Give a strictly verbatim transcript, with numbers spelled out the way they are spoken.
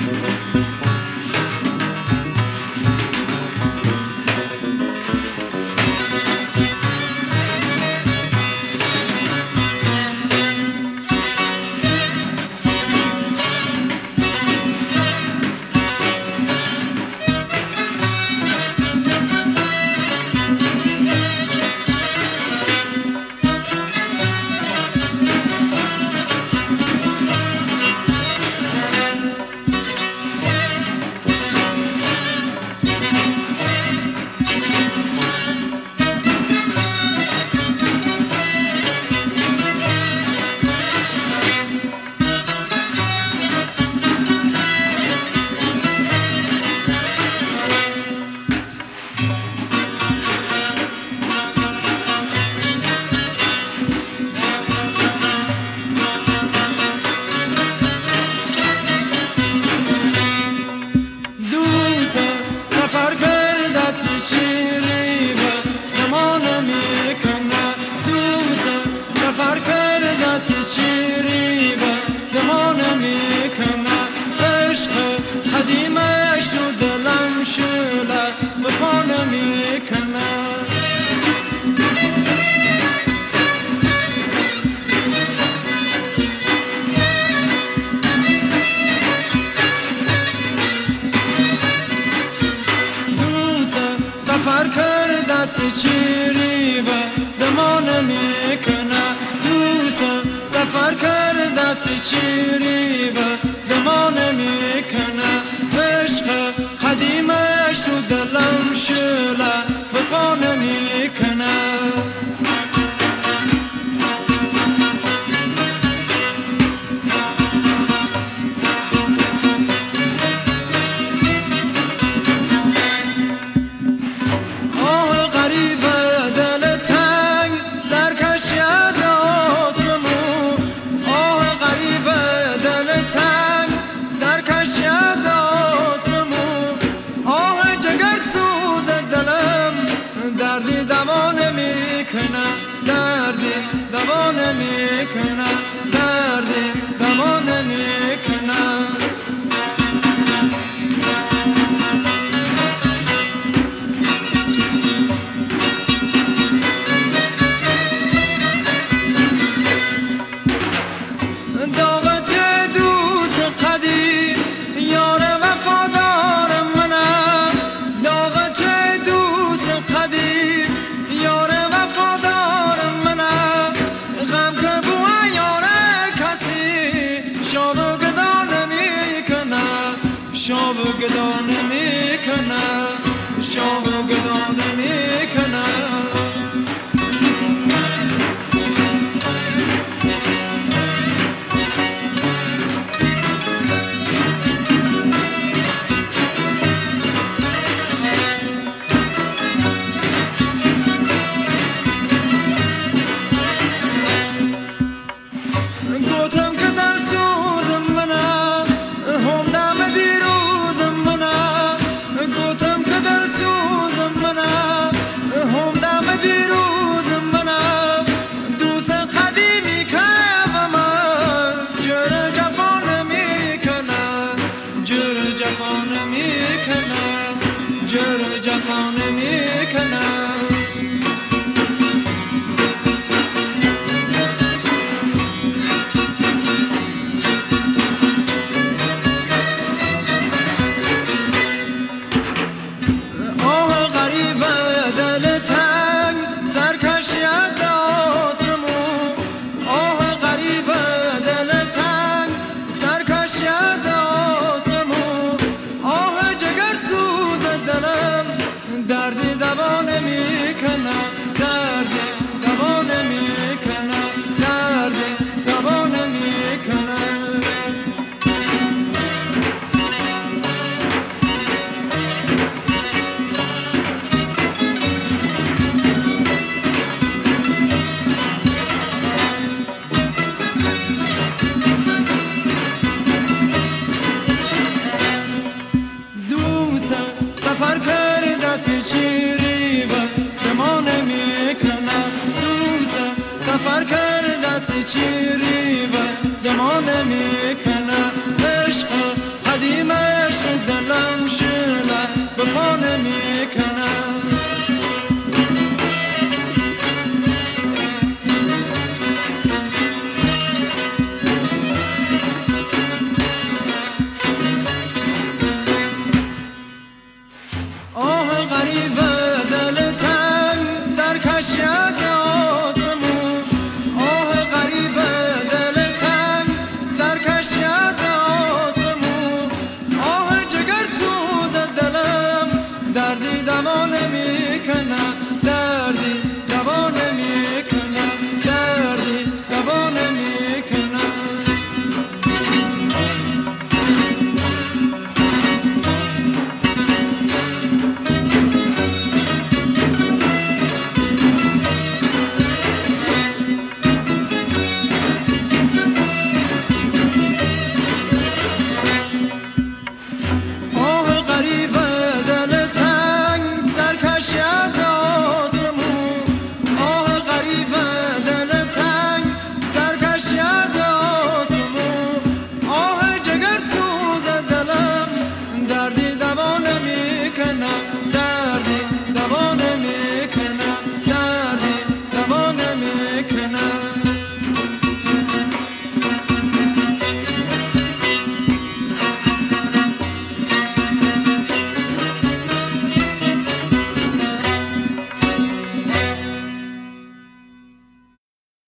سفر کرد دست شیری و دمان میکنه دوستم سفر کرد دست شیری و دمان میکنه عشق قدیمش تو دلم شله بخانه میکنه دردی دوانه میکنه دردی دوانه میکنه دردی دوانه میکنه دعوت دوست قدیم یار وفادار منم دعوت دوست قدیم یار وفادار منم غم که بو یار کسی شاب و گدا نمیکنه شاب و گدا نمیکنه شاب و گدا نمیکنه جفانه میکنه جر جفانه میکنه آه غریب دل تنگ سرکشی آسمون آه غریب دل تنگ سرکشی دردی دوانه میکنه دردی دوانه میکنه دردی دوانه میکنه دوست سفر